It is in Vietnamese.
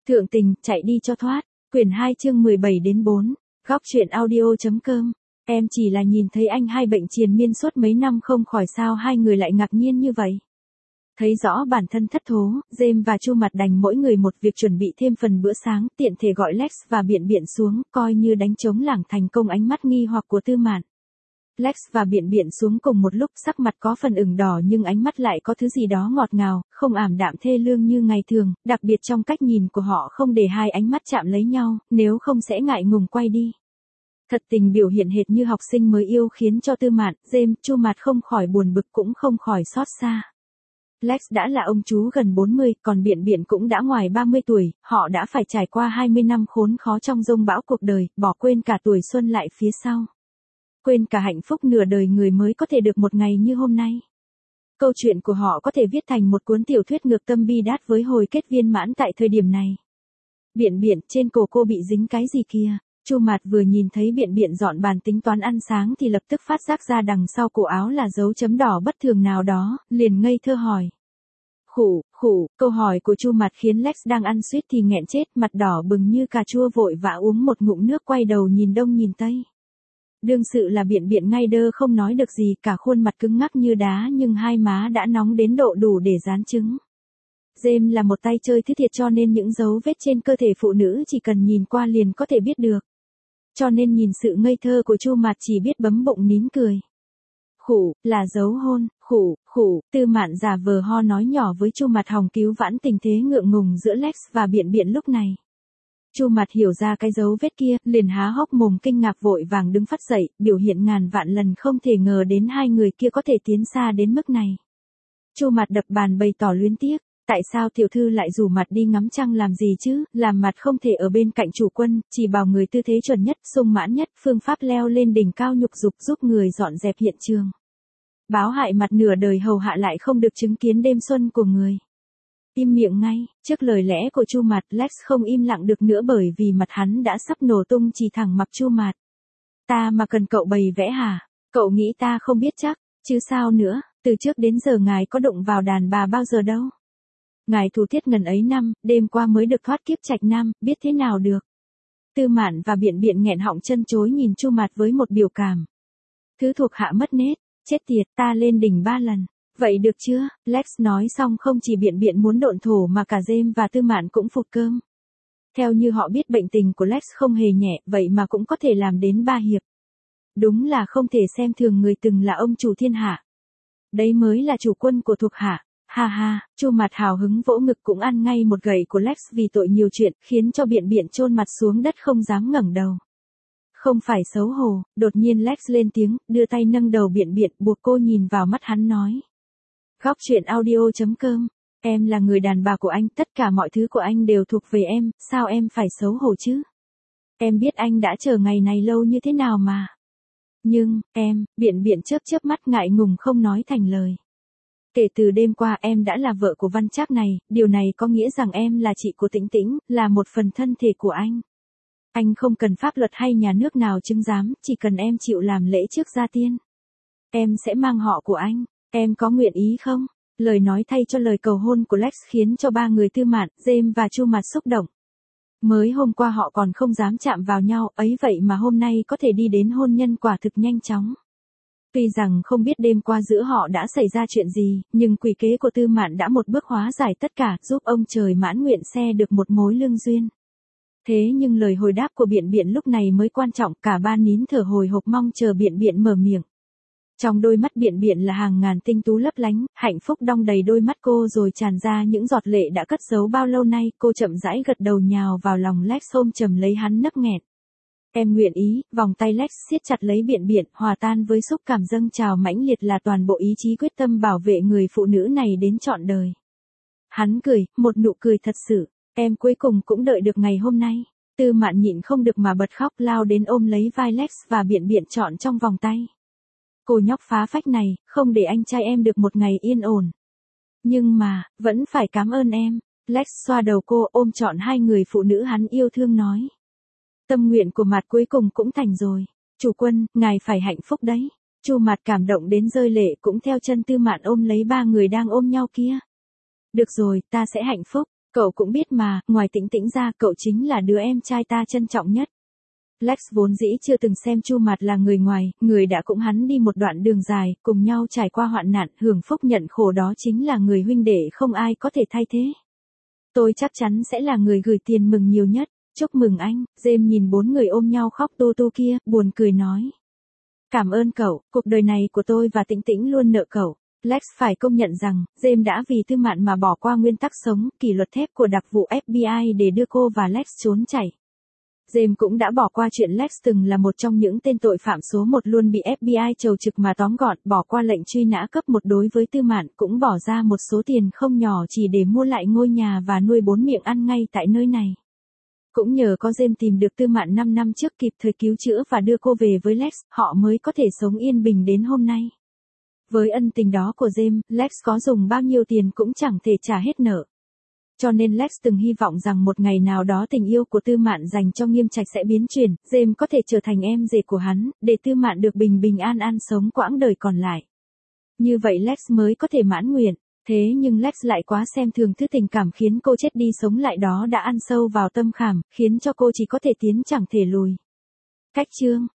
Thượng tình, chạy đi cho thoát. Quyển 2 chương 17-4. Góc truyện audio.com. Em chỉ là nhìn thấy anh hai bệnh triền miên suốt mấy năm không khỏi sao hai người lại ngạc nhiên như vậy. Thấy rõ bản thân thất thố, James và Chu Mặt đành mỗi người một việc chuẩn bị thêm phần bữa sáng, tiện thể gọi Lex và Biện Biện xuống, coi như đánh trống lảng thành công ánh mắt nghi hoặc của Tư Mạn. Lex và Biện Biện xuống cùng một lúc, sắc mặt có phần ửng đỏ nhưng ánh mắt lại có thứ gì đó ngọt ngào, không ảm đạm thê lương như ngày thường, đặc biệt trong cách nhìn của họ không để hai ánh mắt chạm lấy nhau, nếu không sẽ ngại ngùng quay đi. Thật tình biểu hiện hệt như học sinh mới yêu khiến cho Tư Mạn, James, Chu Mặt không khỏi buồn bực cũng không khỏi xót xa. Lex đã là ông chú gần 40, còn Biện Biện cũng đã ngoài 30 tuổi, họ đã phải trải qua 20 năm khốn khó trong dông bão cuộc đời, bỏ quên cả tuổi xuân lại phía sau. Quên cả hạnh phúc nửa đời người mới có thể được một ngày như hôm nay. Câu chuyện của họ có thể viết thành một cuốn tiểu thuyết ngược tâm bi đát với hồi kết viên mãn tại thời điểm này. Biện Biện, trên cổ cô bị dính cái gì kìa? Chu Mạt vừa nhìn thấy Biện Biện dọn bàn tính toán ăn sáng thì lập tức phát giác ra đằng sau cổ áo là dấu chấm đỏ bất thường nào đó, liền ngây thơ hỏi. Khủ, câu hỏi của Chu Mạt khiến Lex đang ăn suýt thì nghẹn chết, mặt đỏ bừng như cà chua vội vã uống một ngụm nước quay đầu nhìn đông nhìn tây. Đương sự là Biện Biện ngay đơ không nói được gì, cả khuôn mặt cứng ngắc như đá nhưng hai má đã nóng đến độ đủ để rán trứng. James là một tay chơi thứ thiệt cho nên những dấu vết trên cơ thể phụ nữ chỉ cần nhìn qua liền có thể biết được. Cho nên nhìn sự ngây thơ của Chu Mạt chỉ biết bấm bụng nín cười. Là dấu hôn, Tư Mạn giả vờ ho nói nhỏ với Chu Mạt hòng cứu vãn tình thế ngượng ngùng giữa Lex và Biện Biện lúc này. Chu Mạt hiểu ra cái dấu vết kia, liền há hốc mồm kinh ngạc vội vàng đứng phắt dậy, biểu hiện ngàn vạn lần không thể ngờ đến hai người kia có thể tiến xa đến mức này. Chu Mạt đập bàn bày tỏ luyến tiếc, tại sao tiểu thư lại rủ Mặt đi ngắm trăng làm gì chứ, làm Mặt không thể ở bên cạnh chủ quân, chỉ bảo người tư thế chuẩn nhất, sung mãn nhất, phương pháp leo lên đỉnh cao nhục dục giúp người dọn dẹp hiện trường. Báo hại Mặt nửa đời hầu hạ lại không được chứng kiến đêm xuân của người. Im miệng ngay, trước lời lẽ của Chu Mạt, Lex không im lặng được nữa bởi vì mặt hắn đã sắp nổ tung chỉ thẳng mặc Chu Mạt. Ta mà cần cậu bày vẽ hả? Cậu nghĩ ta không biết chắc, chứ sao nữa, từ trước đến giờ ngài có đụng vào đàn bà bao giờ đâu. Ngài thủ tiết ngần ấy năm, đêm qua mới được thoát kiếp Trạch Nam, biết thế nào được. Tư Mạn và Biện Biện nghẹn họng chân chối nhìn Chu Mạt với một biểu cảm. Thứ thuộc hạ mất nết, chết tiệt, ta lên đỉnh 3 lần. Vậy được chưa? Lex nói xong không chỉ Biện Biện muốn độn thổ mà cả James và Tư Mạn cũng phụt cơm. Theo như họ biết bệnh tình của Lex không hề nhẹ, vậy mà cũng có thể làm đến 3 hiệp. Đúng là không thể xem thường người từng là ông chủ thiên hạ. Đấy mới là chủ quân của thuộc hạ. Ha ha, Chu Mạt hào hứng vỗ ngực cũng ăn ngay một gậy của Lex vì tội nhiều chuyện, khiến cho Biện Biện chôn mặt xuống đất không dám ngẩng đầu. Không phải xấu hổ, đột nhiên Lex lên tiếng, đưa tay nâng đầu Biện Biện, buộc cô nhìn vào mắt hắn nói. Góc truyện audio.com. Em là người đàn bà của anh, tất cả mọi thứ của anh đều thuộc về em, sao em phải xấu hổ chứ? Em biết anh đã chờ ngày này lâu như thế nào mà. Nhưng, Biện Biện chớp mắt ngại ngùng không nói thành lời. Kể từ đêm qua em đã là vợ của Văn Trác này, điều này có nghĩa rằng em là chị của Tĩnh Tĩnh, là một phần thân thể của anh. Anh không cần pháp luật hay nhà nước nào chứng giám, chỉ cần em chịu làm lễ trước gia tiên. Em sẽ mang họ của anh. Em có nguyện ý không? Lời nói thay cho lời cầu hôn của Lex khiến cho ba người Tư Mạn, James và Chu Mạt xúc động. Mới hôm qua họ còn không dám chạm vào nhau, ấy vậy mà hôm nay có thể đi đến hôn nhân quả thực nhanh chóng. Tuy rằng không biết đêm qua giữa họ đã xảy ra chuyện gì, nhưng quỷ kế của Tư Mạn đã một bước hóa giải tất cả, giúp ông trời mãn nguyện xe được một mối lương duyên. Thế nhưng lời hồi đáp của Biện Biện lúc này mới quan trọng, cả ba nín thở hồi hộp mong chờ Biện Biện mở miệng. Trong đôi mắt Biện Biện là hàng ngàn tinh tú lấp lánh, hạnh phúc đong đầy đôi mắt cô rồi tràn ra những giọt lệ đã cất giấu bao lâu nay, cô chậm rãi gật đầu nhào vào lòng Lex ôm chầm lấy hắn nấc nghẹn. Em nguyện ý, vòng tay Lex siết chặt lấy Biện Biện, hòa tan với xúc cảm dâng trào mãnh liệt là toàn bộ ý chí quyết tâm bảo vệ người phụ nữ này đến trọn đời. Hắn cười, một nụ cười thật sự, em cuối cùng cũng đợi được ngày hôm nay. Tư Mạn nhịn không được mà bật khóc lao đến ôm lấy vai Lex và Biện Biện trọn trong vòng tay. Cô nhóc phá phách này, không để anh trai em được một ngày yên ổn. Nhưng mà, vẫn phải cảm ơn em. Lex xoa đầu cô ôm trọn hai người phụ nữ hắn yêu thương nói. Tâm nguyện của Mạt cuối cùng cũng thành rồi. Chủ quân, ngài phải hạnh phúc đấy. Chu Mạt cảm động đến rơi lệ cũng theo chân Tư Mạn ôm lấy ba người đang ôm nhau kia. Được rồi, ta sẽ hạnh phúc. Cậu cũng biết mà, ngoài Tĩnh Tĩnh ra cậu chính là đứa em trai ta trân trọng nhất. Lex vốn dĩ chưa từng xem Chu Mạt là người ngoài, người đã cùng hắn đi một đoạn đường dài, cùng nhau trải qua hoạn nạn, hưởng phúc nhận khổ, đó chính là người huynh đệ không ai có thể thay thế. Tôi chắc chắn sẽ là người gửi tiền mừng nhiều nhất. Chúc mừng anh. James nhìn 4 người ôm nhau khóc tu tu kia, buồn cười nói. Cảm ơn cậu, cuộc đời này của tôi và Tĩnh Tĩnh luôn nợ cậu. Lex phải công nhận rằng, James đã vì Tư Mạn mà bỏ qua nguyên tắc sống, kỷ luật thép của đặc vụ FBI để đưa cô và Lex trốn chạy. James cũng đã bỏ qua chuyện Lex từng là một trong những tên tội phạm số 1 luôn bị FBI trầu trực mà tóm gọn, bỏ qua lệnh truy nã cấp 1 đối với Tư Mạn, cũng bỏ ra một số tiền không nhỏ chỉ để mua lại ngôi nhà và nuôi 4 miệng ăn ngay tại nơi này. Cũng nhờ có James tìm được Tư Mạn 5 năm trước kịp thời cứu chữa và đưa cô về với Lex, họ mới có thể sống yên bình đến hôm nay. Với ân tình đó của James, Lex có dùng bao nhiêu tiền cũng chẳng thể trả hết nợ. Cho nên Lex từng hy vọng rằng một ngày nào đó tình yêu của Tư Mạn dành cho Nghiêm Trạch sẽ biến chuyển, James có thể trở thành em rể của hắn, để Tư Mạn được bình bình an an sống quãng đời còn lại. Như vậy Lex mới có thể mãn nguyện. Thế nhưng Lex lại quá xem thường thứ tình cảm khiến cô chết đi sống lại đó đã ăn sâu vào tâm khảm, khiến cho cô chỉ có thể tiến chẳng thể lùi. Cách chương